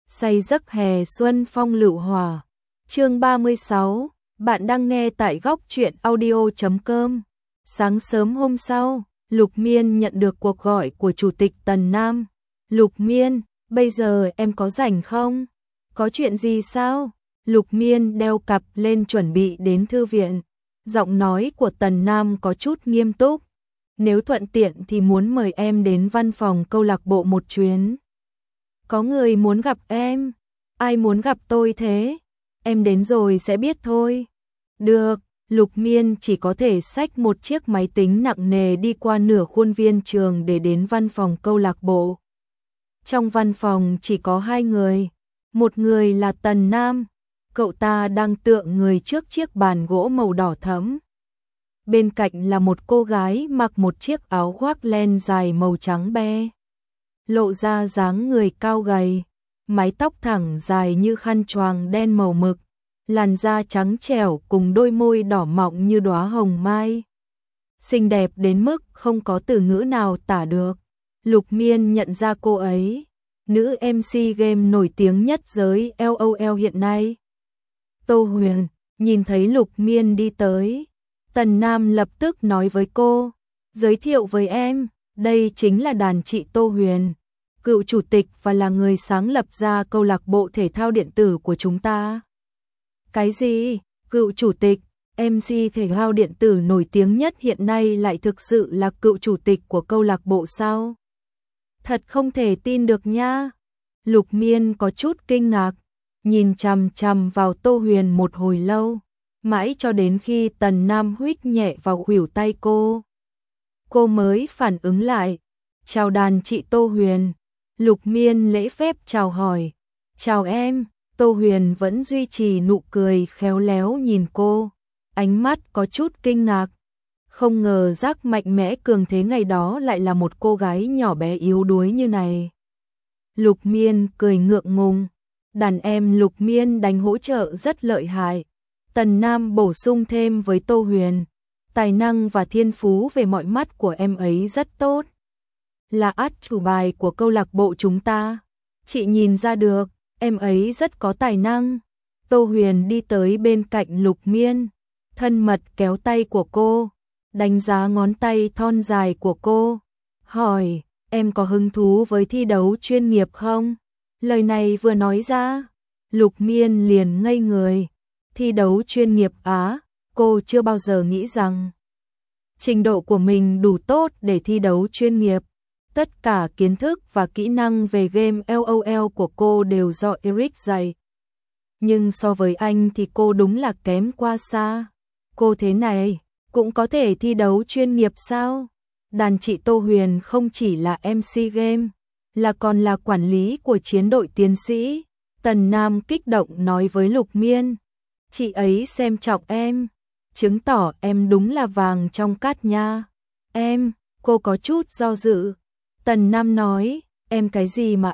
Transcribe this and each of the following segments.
say giấc hè xuân phong lựu hòa. Chương 36, bạn đang nghe tại góc truyện audio.com. Sáng sớm hôm sau, Lục Miên nhận được cuộc gọi của Chủ tịch Tần Nam. Lục Miên, bây giờ em có rảnh không? Có chuyện gì sao? Lục Miên đeo cặp lên chuẩn bị đến thư viện. Giọng nói của Tần Nam có chút nghiêm túc. Nếu thuận tiện thì muốn mời em đến văn phòng câu lạc bộ một chuyến. Có người muốn gặp em. Ai muốn gặp tôi thế? Em đến rồi sẽ biết thôi. Được, Lục Miên chỉ có thể xách một chiếc máy tính nặng nề đi qua nửa khuôn viên trường để đến văn phòng câu lạc bộ. Trong văn phòng chỉ có hai người. Một người là Tần Nam. Cậu ta đang tựa người trước chiếc bàn gỗ màu đỏ thẫm. Bên cạnh là một cô gái mặc một chiếc áo khoác len dài màu trắng be. Lộ ra dáng người cao gầy, mái tóc thẳng dài như khăn choàng đen màu mực, làn da trắng trẻo cùng đôi môi đỏ mọng như đóa hồng mai. Xinh đẹp đến mức không có từ ngữ nào tả được. Lục Miên nhận ra cô ấy, nữ MC game nổi tiếng nhất giới LOL hiện nay. Tô Huyền, nhìn thấy Lục Miên đi tới, Tần Nam lập tức nói với cô, giới thiệu với em, đây chính là đàn chị Tô Huyền, cựu chủ tịch và là người sáng lập ra câu lạc bộ thể thao điện tử của chúng ta. Cái gì? Cựu chủ tịch, MC thể thao điện tử nổi tiếng nhất hiện nay lại thực sự là cựu chủ tịch của câu lạc bộ sao? Thật không thể tin được nha. Lục Miên có chút kinh ngạc, nhìn chằm chằm vào Tô Huyền một hồi lâu, mãi cho đến khi Tần Nam huých nhẹ vào khuỷu tay cô mới phản ứng lại. Chào đàn chị Tô Huyền. Lục Miên lễ phép chào hỏi. Chào em. Tô Huyền vẫn duy trì nụ cười khéo léo nhìn cô, ánh mắt có chút kinh ngạc. Không ngờ giác mạnh mẽ cường thế ngày đó lại là một cô gái nhỏ bé yếu đuối như này. Lục Miên cười ngượng ngùng. Đàn em Lục Miên đánh hỗ trợ rất lợi hại. Tần Nam bổ sung thêm với Tô Huyền. Tài năng và thiên phú về mọi mắt của em ấy rất tốt. Là át chủ bài của câu lạc bộ chúng ta. Chị nhìn ra được, em ấy rất có tài năng. Tô Huyền đi tới bên cạnh Lục Miên, thân mật kéo tay của cô, đánh giá ngón tay thon dài của cô, hỏi, em có hứng thú với thi đấu chuyên nghiệp không? Lời này vừa nói ra, Lục Miên liền ngây người. Thi đấu chuyên nghiệp á, cô chưa bao giờ nghĩ rằng trình độ của mình đủ tốt để thi đấu chuyên nghiệp. Tất cả kiến thức và kỹ năng về game LOL của cô đều do Eric dạy. Nhưng so với anh thì cô đúng là kém qua xa. Cô thế này, cũng có thể thi đấu chuyên nghiệp sao? Đàn chị Tô Huyền không chỉ là MC game, là còn là quản lý của chiến đội tiến sĩ. Tần Nam kích động nói với Lục Miên. Chị ấy xem trọng em, chứng tỏ em đúng là vàng trong cát nha. Em, cô có chút do dự. Tần Nam nói, em cái gì mà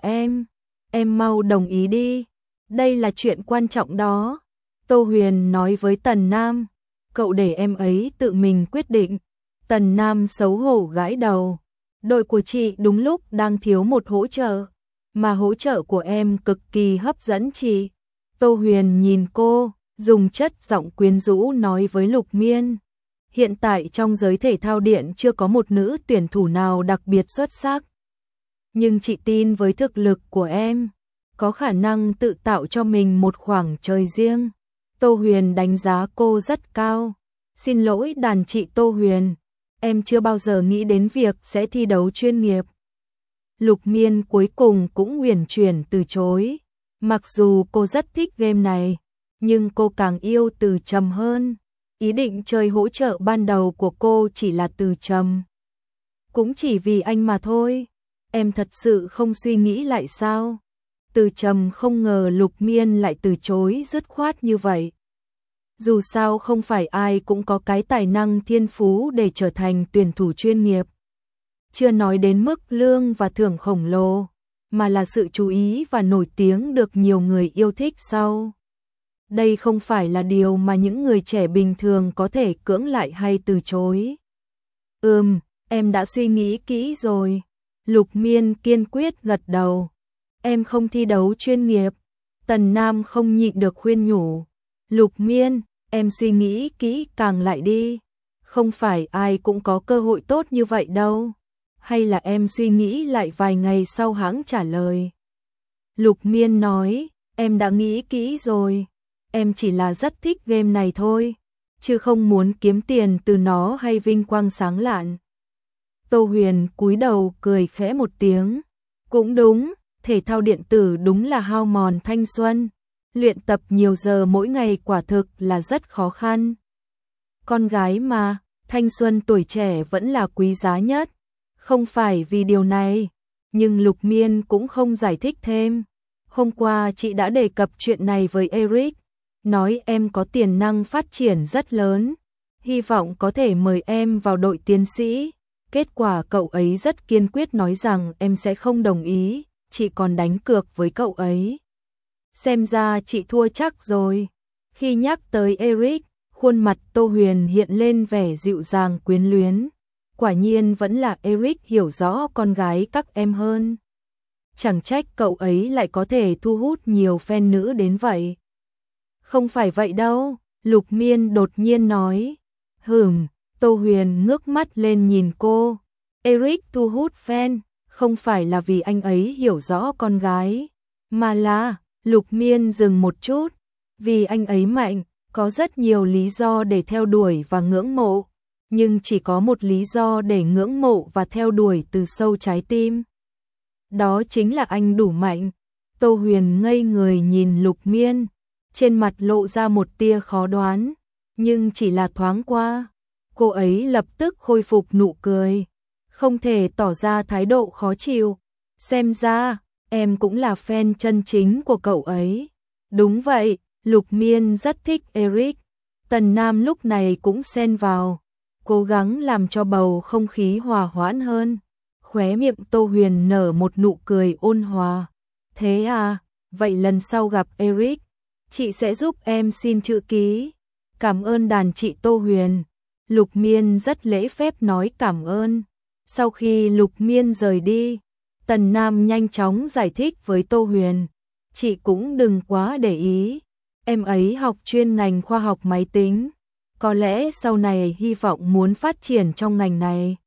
em mau đồng ý đi, đây là chuyện quan trọng đó. Tô Huyền nói với Tần Nam, cậu để em ấy tự mình quyết định. Tần Nam xấu hổ gãi đầu, đội của chị đúng lúc đang thiếu một hỗ trợ, mà hỗ trợ của em cực kỳ hấp dẫn chị. Tô Huyền nhìn cô, dùng chất giọng quyến rũ nói với Lục Miên. Hiện tại trong giới thể thao điện chưa có một nữ tuyển thủ nào đặc biệt xuất sắc. Nhưng chị tin với thực lực của em, có khả năng tự tạo cho mình một khoảng trời riêng. Tô Huyền đánh giá cô rất cao. Xin lỗi đàn chị Tô Huyền, em chưa bao giờ nghĩ đến việc sẽ thi đấu chuyên nghiệp. Lục Miên cuối cùng cũng uyển chuyển từ chối. Mặc dù cô rất thích game này, nhưng cô càng yêu Từ Trầm hơn. Ý định chơi hỗ trợ ban đầu của cô chỉ là Từ Trầm. Cũng chỉ vì anh mà thôi. Em thật sự không suy nghĩ lại sao? Từ Trầm không ngờ Lục Miên lại từ chối dứt khoát như vậy. Dù sao không phải ai cũng có cái tài năng thiên phú để trở thành tuyển thủ chuyên nghiệp. Chưa nói đến mức lương và thưởng khổng lồ, mà là sự chú ý và nổi tiếng được nhiều người yêu thích sau. Đây không phải là điều mà những người trẻ bình thường có thể cưỡng lại hay từ chối. Em đã suy nghĩ kỹ rồi. Lục Miên kiên quyết gật đầu. em không thi đấu chuyên nghiệp. Tần Nam không nhịn được khuyên nhủ. Lục Miên, em suy nghĩ kỹ càng lại đi. Không phải ai cũng có cơ hội tốt như vậy đâu. Hay là em suy nghĩ lại vài ngày sau hãng trả lời. Lục Miên nói, em đã nghĩ kỹ rồi. Em chỉ là rất thích game này thôi, chứ không muốn kiếm tiền từ nó hay vinh quang sáng lạn. Tô Huyền cúi đầu cười khẽ một tiếng. Cũng đúng, thể thao điện tử đúng là hao mòn thanh xuân. Luyện tập nhiều giờ mỗi ngày quả thực là rất khó khăn. Con gái mà, thanh xuân tuổi trẻ vẫn là quý giá nhất. Không phải vì điều này, nhưng Lục Miên cũng không giải thích thêm. Hôm qua chị đã đề cập chuyện này với Eric, nói em có tiềm năng phát triển rất lớn, hy vọng có thể mời em vào đội tiến sĩ. Kết quả cậu ấy rất kiên quyết nói rằng em sẽ không đồng ý, chị còn đánh cược với cậu ấy. Xem ra chị thua chắc rồi. Khi nhắc tới Eric, khuôn mặt Tô Huyền hiện lên vẻ dịu dàng quyến luyến. Quả nhiên vẫn là Eric hiểu rõ con gái các em hơn. Chẳng trách cậu ấy lại có thể thu hút nhiều fan nữ đến vậy. Không phải vậy đâu, Lục Miên đột nhiên nói. Tô Huyền ngước mắt lên nhìn cô. Eric thu hút fan, không phải là vì anh ấy hiểu rõ con gái, mà là, Lục Miên dừng một chút, vì anh ấy mạnh, có rất nhiều lý do để theo đuổi và ngưỡng mộ, nhưng chỉ có một lý do để ngưỡng mộ và theo đuổi từ sâu trái tim. Đó chính là anh đủ mạnh. Tô Huyền ngây người nhìn Lục Miên, trên mặt lộ ra một tia khó đoán, nhưng chỉ là thoáng qua. Cô ấy lập tức khôi phục nụ cười, không thể tỏ ra thái độ khó chịu. Xem ra, em cũng là fan chân chính của cậu ấy. Đúng vậy, Lục Miên rất thích Eric. Tần Nam lúc này cũng xen vào, cố gắng làm cho bầu không khí hòa hoãn hơn. Khóe miệng Tô Huyền nở một nụ cười ôn hòa. Thế à, vậy lần sau gặp Eric, chị sẽ giúp em xin chữ ký. Cảm ơn đàn chị Tô Huyền. Lục Miên rất lễ phép nói cảm ơn. Sau khi Lục Miên rời đi, Tần Nam nhanh chóng giải thích với Tô Huyền. Chị cũng đừng quá để ý. Em ấy học chuyên ngành khoa học máy tính. Có lẽ sau này hy vọng muốn phát triển trong ngành này.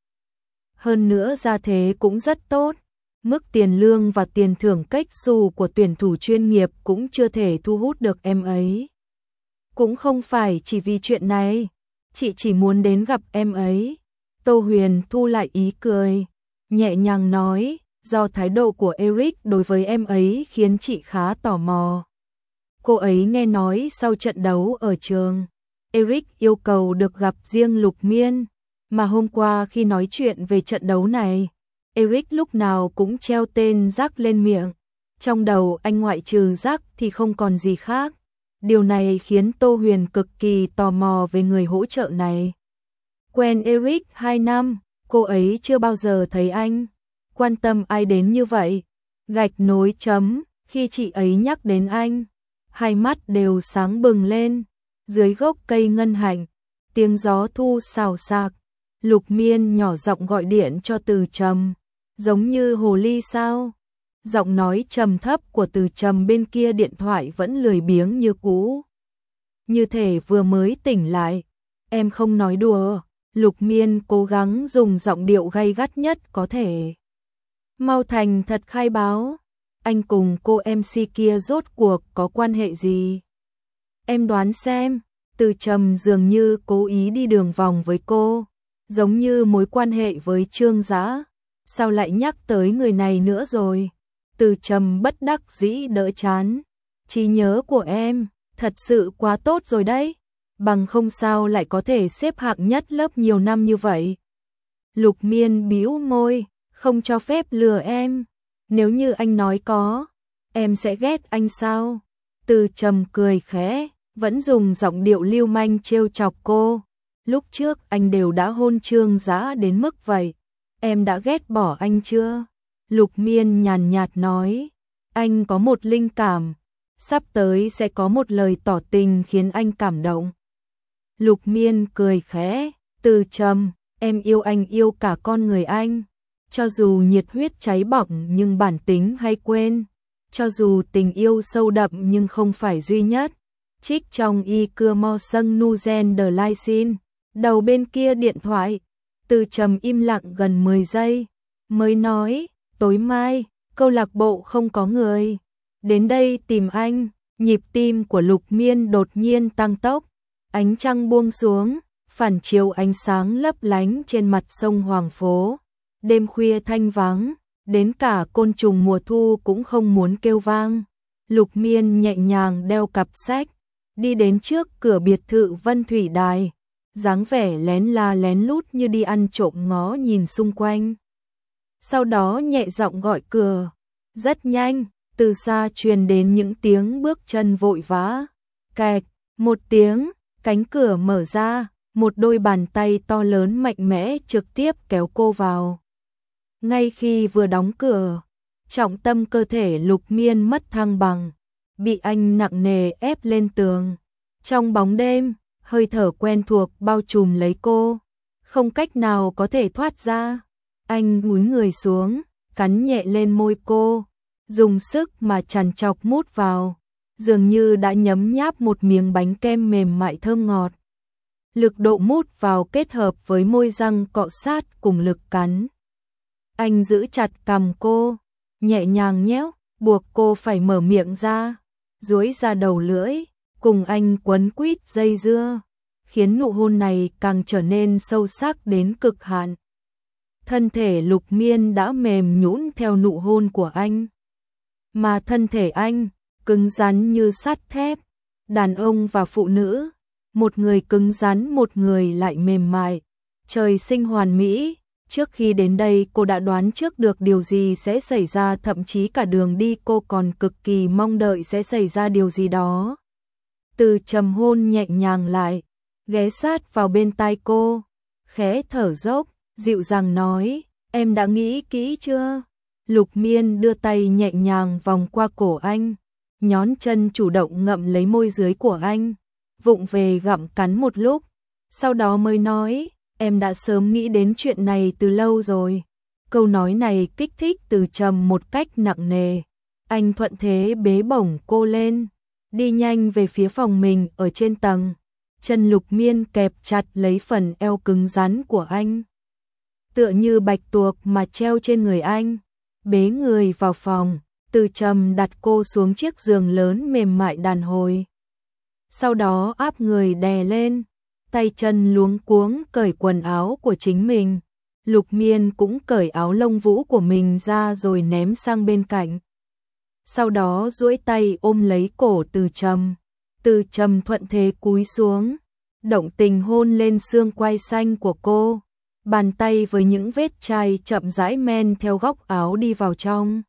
Hơn nữa gia thế cũng rất tốt. Mức tiền lương và tiền thưởng cách xù của tuyển thủ chuyên nghiệp cũng chưa thể thu hút được em ấy. Cũng không phải chỉ vì chuyện này, chị chỉ muốn đến gặp em ấy. Tô Huyền thu lại ý cười, nhẹ nhàng nói, do thái độ của Eric đối với em ấy khiến chị khá tò mò. Cô ấy nghe nói sau trận đấu ở trường, Eric yêu cầu được gặp riêng Lục Miên, mà hôm qua khi nói chuyện về trận đấu này, Eric lúc nào cũng treo tên Jack lên miệng. Trong đầu anh ngoại trừ Jack thì không còn gì khác. Điều này khiến Tô Huyền cực kỳ tò mò về người hỗ trợ này. Quen Eric 2 năm, cô ấy chưa bao giờ thấy anh quan tâm ai đến như vậy. Gạch nối chấm, khi chị ấy nhắc đến anh, hai mắt đều sáng bừng lên. Dưới gốc cây ngân hạnh, tiếng gió thu xào xạc, Lục Miên nhỏ giọng gọi điện cho Từ Trầm, giống như hồ ly sao? Giọng nói trầm thấp của Từ Trầm bên kia điện thoại vẫn lười biếng như cũ. Như thể vừa mới tỉnh lại. Em không nói đùa. Lục Miên cố gắng dùng giọng điệu gay gắt nhất có thể. Mau thành thật khai báo. Anh cùng cô MC kia rốt cuộc có quan hệ gì? Em đoán xem. Từ Trầm dường như cố ý đi đường vòng với cô, giống như mối quan hệ với Trương Dã. Sao lại nhắc tới người này nữa rồi? Từ Trầm bất đắc dĩ đỡ chán. Trí nhớ của em thật sự quá tốt rồi đấy, bằng không sao lại có thể xếp hạng nhất lớp nhiều năm như vậy. Lục Miên bĩu môi, không cho phép lừa em. Nếu như anh nói có, em sẽ ghét anh sao? Từ Trầm cười khẽ, vẫn dùng giọng điệu lưu manh trêu chọc cô. Lúc trước anh đều đã hôn Trương Dã đến mức vậy, em đã ghét bỏ anh chưa? Lục Miên nhàn nhạt nói, anh có một linh cảm, sắp tới sẽ có một lời tỏ tình khiến anh cảm động. Lục Miên cười khẽ, Từ Trầm, em yêu anh yêu cả con người anh, cho dù nhiệt huyết cháy bỏng nhưng bản tính hay quên. Cho dù tình yêu sâu đậm nhưng không phải duy nhất. Trích trong y cưa mo sâng nu gen de lai xin. Đầu bên kia điện thoại, Từ Trầm im lặng gần 10 giây, mới nói, tối mai, câu lạc bộ không có người. Đến đây tìm anh. Nhịp tim của Lục Miên đột nhiên tăng tốc. Ánh trăng buông xuống, phản chiếu ánh sáng lấp lánh trên mặt sông Hoàng Phố. Đêm khuya thanh vắng, đến cả côn trùng mùa thu cũng không muốn kêu vang. Lục Miên nhẹ nhàng đeo cặp sách, đi đến trước cửa biệt thự Vân Thủy Đài, dáng vẻ lén la lén lút như đi ăn trộm ngó nhìn xung quanh. Sau đó nhẹ giọng gọi cửa. Rất nhanh, từ xa truyền đến những tiếng bước chân vội vã. Kẹt, một tiếng, cánh cửa mở ra, một đôi bàn tay to lớn mạnh mẽ trực tiếp kéo cô vào. Ngay khi vừa đóng cửa, trọng tâm cơ thể Lục Miên mất thăng bằng, bị anh nặng nề ép lên tường. Trong bóng đêm, hơi thở quen thuộc bao trùm lấy cô, không cách nào có thể thoát ra. Anh cúi người xuống, cắn nhẹ lên môi cô, dùng sức mà trằn trọc mút vào, dường như đã nhấm nháp một miếng bánh kem mềm mại thơm ngọt. Lực độ mút vào kết hợp với môi răng cọ sát cùng lực cắn. Anh giữ chặt cằm cô, nhẹ nhàng nhéo, buộc cô phải mở miệng ra, duỗi ra đầu lưỡi, cùng anh quấn quýt dây dưa, khiến nụ hôn này càng trở nên sâu sắc đến cực hạn. Thân thể Lục Miên đã mềm nhũn theo nụ hôn của anh, mà thân thể anh cứng rắn như sắt thép. Đàn ông và phụ nữ, một người cứng rắn, một người lại mềm mại, trời sinh hoàn mỹ. Trước khi đến đây cô đã đoán trước được điều gì sẽ xảy ra, thậm chí cả đường đi cô còn cực kỳ mong đợi sẽ xảy ra điều gì đó. Từ Trầm hôn nhẹ nhàng lại, ghé sát vào bên tai cô, khẽ thở dốc, dịu dàng nói, em đã nghĩ kỹ chưa? Lục Miên đưa tay nhẹ nhàng vòng qua cổ anh, nhón chân chủ động ngậm lấy môi dưới của anh, vụng về gặm cắn một lúc, sau đó mới nói, em đã sớm nghĩ đến chuyện này từ lâu rồi. Câu nói này kích thích Từ Trầm một cách nặng nề. Anh thuận thế bế bổng cô lên, đi nhanh về phía phòng mình ở trên tầng. Chân Lục Miên kẹp chặt lấy phần eo cứng rắn của anh, tựa như bạch tuộc mà treo trên người anh. Bế người vào phòng, Từ Trầm đặt cô xuống chiếc giường lớn mềm mại đàn hồi. Sau đó áp người đè lên, tay chân luống cuống cởi quần áo của chính mình. Lục Miên cũng cởi áo lông vũ của mình ra rồi ném sang bên cạnh. Sau đó duỗi tay ôm lấy cổ Từ Trầm. Từ Trầm thuận thế cúi xuống, động tình hôn lên xương quai xanh của cô. Bàn tay với những vết chai chậm rãi men theo góc áo đi vào trong,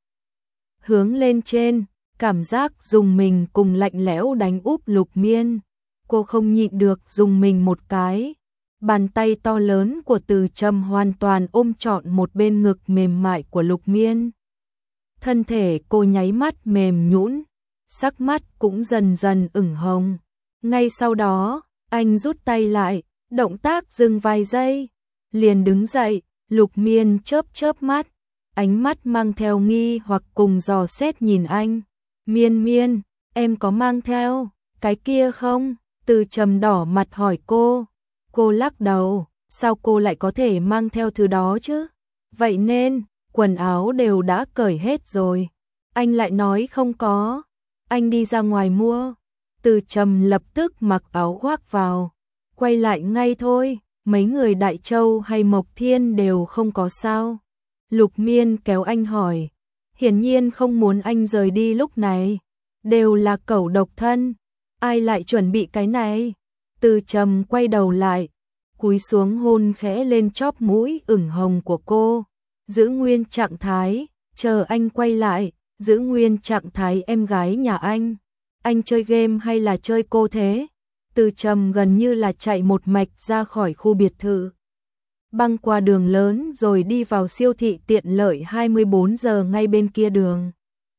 hướng lên trên, cảm giác rùng mình cùng lạnh lẽo đánh úp Lục Miên. Cô không nhịn được rùng mình một cái. Bàn tay to lớn của Từ Trầm hoàn toàn ôm trọn một bên ngực mềm mại của Lục Miên. Thân thể cô nháy mắt mềm nhũn, sắc mắt cũng dần dần ửng hồng. Ngay sau đó, anh rút tay lại, động tác dừng vài giây, liền đứng dậy. Lục Miên chớp chớp mắt, ánh mắt mang theo nghi hoặc cùng dò xét nhìn anh. Miên Miên, em có mang theo cái kia không? Từ Trầm đỏ mặt hỏi cô. Cô lắc đầu, sao cô lại có thể mang theo thứ đó chứ? Vậy nên, quần áo đều đã cởi hết rồi. Anh lại nói không có, anh đi ra ngoài mua. Từ Trầm lập tức mặc áo khoác vào, quay lại ngay thôi, mấy người Đại Châu hay Mộc Thiên đều không có sao. Lục Miên kéo anh hỏi, hiển nhiên không muốn anh rời đi lúc này, đều là cẩu độc thân, ai lại chuẩn bị cái này? Từ Trầm quay đầu lại, cúi xuống hôn khẽ lên chóp mũi ửng hồng của cô, giữ nguyên trạng thái, chờ anh quay lại, giữ nguyên trạng thái em gái nhà anh. Anh chơi game hay là chơi cô thế? Từ Trầm gần như là chạy một mạch ra khỏi khu biệt thự, băng qua đường lớn rồi đi vào siêu thị tiện lợi 24 giờ ngay bên kia đường.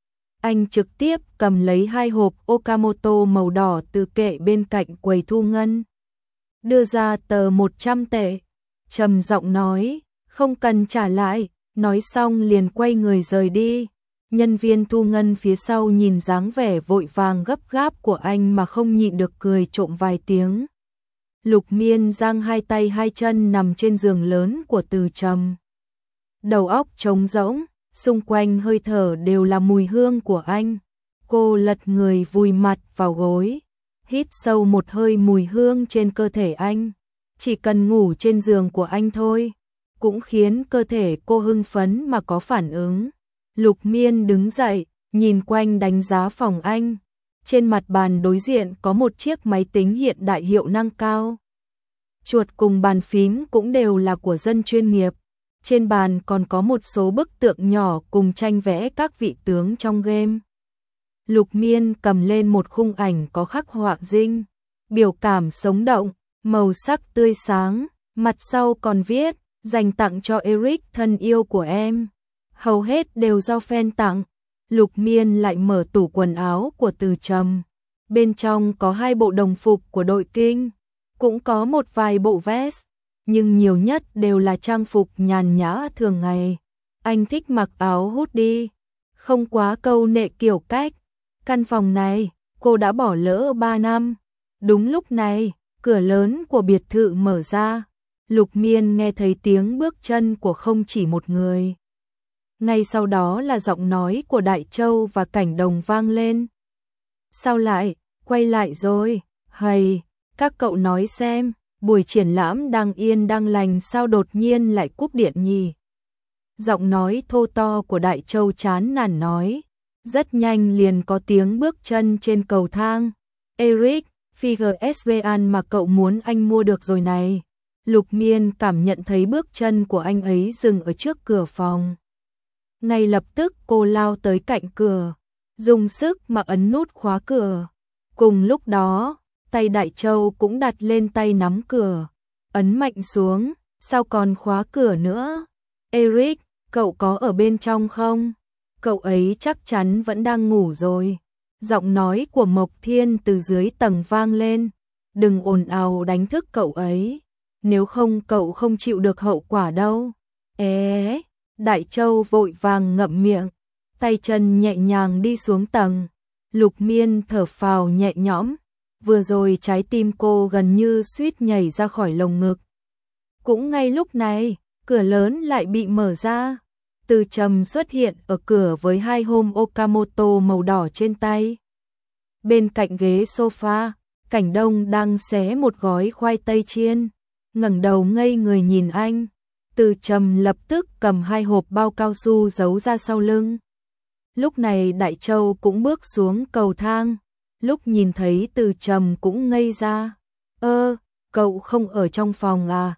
Anh trực tiếp cầm lấy 2 hộp Okamoto màu đỏ từ kệ bên cạnh quầy thu ngân, đưa ra tờ 100 tệ, trầm giọng nói, không cần trả lại, nói xong liền quay người rời đi. Nhân viên thu ngân phía sau nhìn dáng vẻ vội vàng gấp gáp của anh mà không nhịn được cười trộm vài tiếng. Lục Miên giang hai tay hai chân nằm trên giường lớn của Từ Trầm. Đầu óc trống rỗng, xung quanh hơi thở đều là mùi hương của anh. Cô lật người vùi mặt vào gối, hít sâu một hơi mùi hương trên cơ thể anh. Chỉ cần ngủ trên giường của anh thôi, cũng khiến cơ thể cô hưng phấn mà có phản ứng. Lục Miên đứng dậy, nhìn quanh đánh giá phòng anh. Trên mặt bàn đối diện có một chiếc máy tính hiện đại hiệu năng cao. Chuột cùng bàn phím cũng đều là của dân chuyên nghiệp. Trên bàn còn có một số bức tượng nhỏ cùng tranh vẽ các vị tướng trong game. Lục Miên cầm lên một khung ảnh có khắc họa dinh, biểu cảm sống động, màu sắc tươi sáng, mặt sau còn viết, dành tặng cho Eric thân yêu của em. Hầu hết đều do fan tặng. Lục Miên lại mở tủ quần áo của Từ Trầm. Bên trong có 2 bộ đồng phục của đội kinh, cũng có một vài bộ vest, nhưng nhiều nhất đều là trang phục nhàn nhã thường ngày. Anh thích mặc áo hoodie, không quá câu nệ kiểu cách. Căn phòng này, cô đã bỏ lỡ 3 năm. Đúng lúc này, cửa lớn của biệt thự mở ra. Lục Miên nghe thấy tiếng bước chân của không chỉ một người. Ngay sau đó là giọng nói của Đại Châu và Cảnh Đồng vang lên. Sao lại, quay lại rồi, hầy, các cậu nói xem, buổi triển lãm đang yên đang lành sao đột nhiên lại cúp điện nhỉ? Giọng nói thô to của Đại Châu chán nản nói. Rất nhanh liền có tiếng bước chân trên cầu thang. Eric, figure SBN mà cậu muốn anh mua được rồi này. Lục Miên cảm nhận thấy bước chân của anh ấy dừng ở trước cửa phòng. Ngay lập tức cô lao tới cạnh cửa, dùng sức mà ấn nút khóa cửa. Cùng lúc đó, tay Đại Châu cũng đặt lên tay nắm cửa, ấn mạnh xuống, sao còn khóa cửa nữa? Eric, cậu có ở bên trong không? Cậu ấy chắc chắn vẫn đang ngủ rồi. Giọng nói của Mộc Thiên từ dưới tầng vang lên. Đừng ồn ào đánh thức cậu ấy, nếu không cậu không chịu được hậu quả đâu. Đại Châu vội vàng ngậm miệng, tay chân nhẹ nhàng đi xuống tầng. Lục Miên thở phào nhẹ nhõm, vừa rồi trái tim cô gần như suýt nhảy ra khỏi lồng ngực. Cũng ngay lúc này, cửa lớn lại bị mở ra. Từ Trầm xuất hiện ở cửa với 2 hôm Okamoto màu đỏ trên tay. Bên cạnh ghế sofa, Cảnh Đông đang xé một gói khoai tây chiên, ngẩng đầu ngây người nhìn anh. Từ Trầm lập tức cầm 2 hộp bao cao su giấu ra sau lưng. Lúc này Đại Châu cũng bước xuống cầu thang, lúc nhìn thấy Từ Trầm cũng ngây ra. Cậu không ở trong phòng à?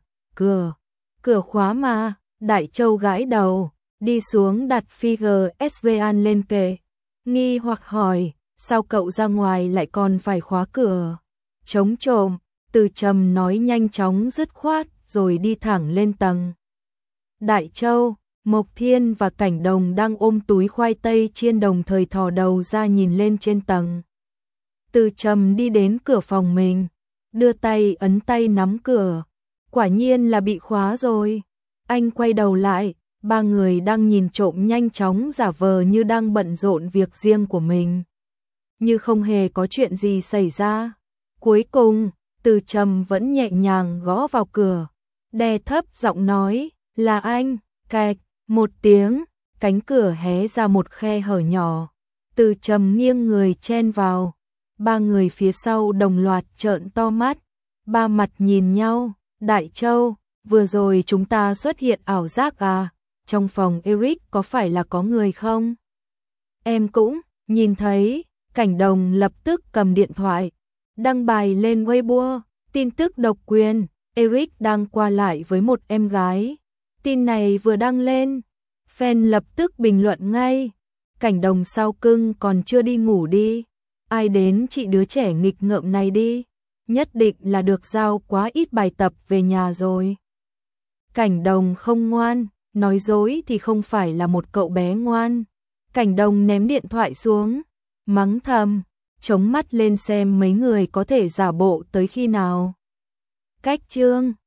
Cửa khóa mà. Đại Châu gãi đầu, đi xuống đặt figure Esrean lên kệ, nghi hoặc hỏi, sao cậu ra ngoài lại còn phải khóa cửa? Chống trộm, Từ Trầm nói nhanh chóng dứt khoát rồi đi thẳng lên tầng. Đại Châu, Mộc Thiên và Cảnh Đồng đang ôm túi khoai tây chiên đồng thời thò đầu ra nhìn lên trên tầng. Từ Trầm đi đến cửa phòng mình, đưa tay ấn tay nắm cửa, quả nhiên là bị khóa rồi. Anh quay đầu lại, 3 người đang nhìn trộm nhanh chóng giả vờ như đang bận rộn việc riêng của mình, như không hề có chuyện gì xảy ra. Cuối cùng, Từ Trầm vẫn nhẹ nhàng gõ vào cửa, đè thấp giọng nói, là anh. Cạch, một tiếng, cánh cửa hé ra một khe hở nhỏ. Từ Trầm nghiêng người chen vào. 3 người phía sau đồng loạt trợn to mắt, 3 mặt nhìn nhau. Đại Châu, vừa rồi chúng ta xuất hiện ảo giác à? Trong phòng Eric có phải là có người không? Em cũng nhìn thấy. Cảnh Đồng lập tức cầm điện thoại, đăng bài lên Weibo, tin tức độc quyền, Eric đang qua lại với một em gái. Tin này vừa đăng lên, fan lập tức bình luận ngay. Cảnh Đồng sao cưng còn chưa đi ngủ đi? Ai đến chị đứa trẻ nghịch ngợm này đi? Nhất định là được giao quá ít bài tập về nhà rồi. Cảnh Đồng không ngoan, nói dối thì không phải là một cậu bé ngoan. Cảnh Đồng ném điện thoại xuống, mắng thầm, chống mắt lên xem mấy người có thể giả bộ tới khi nào. Cách chương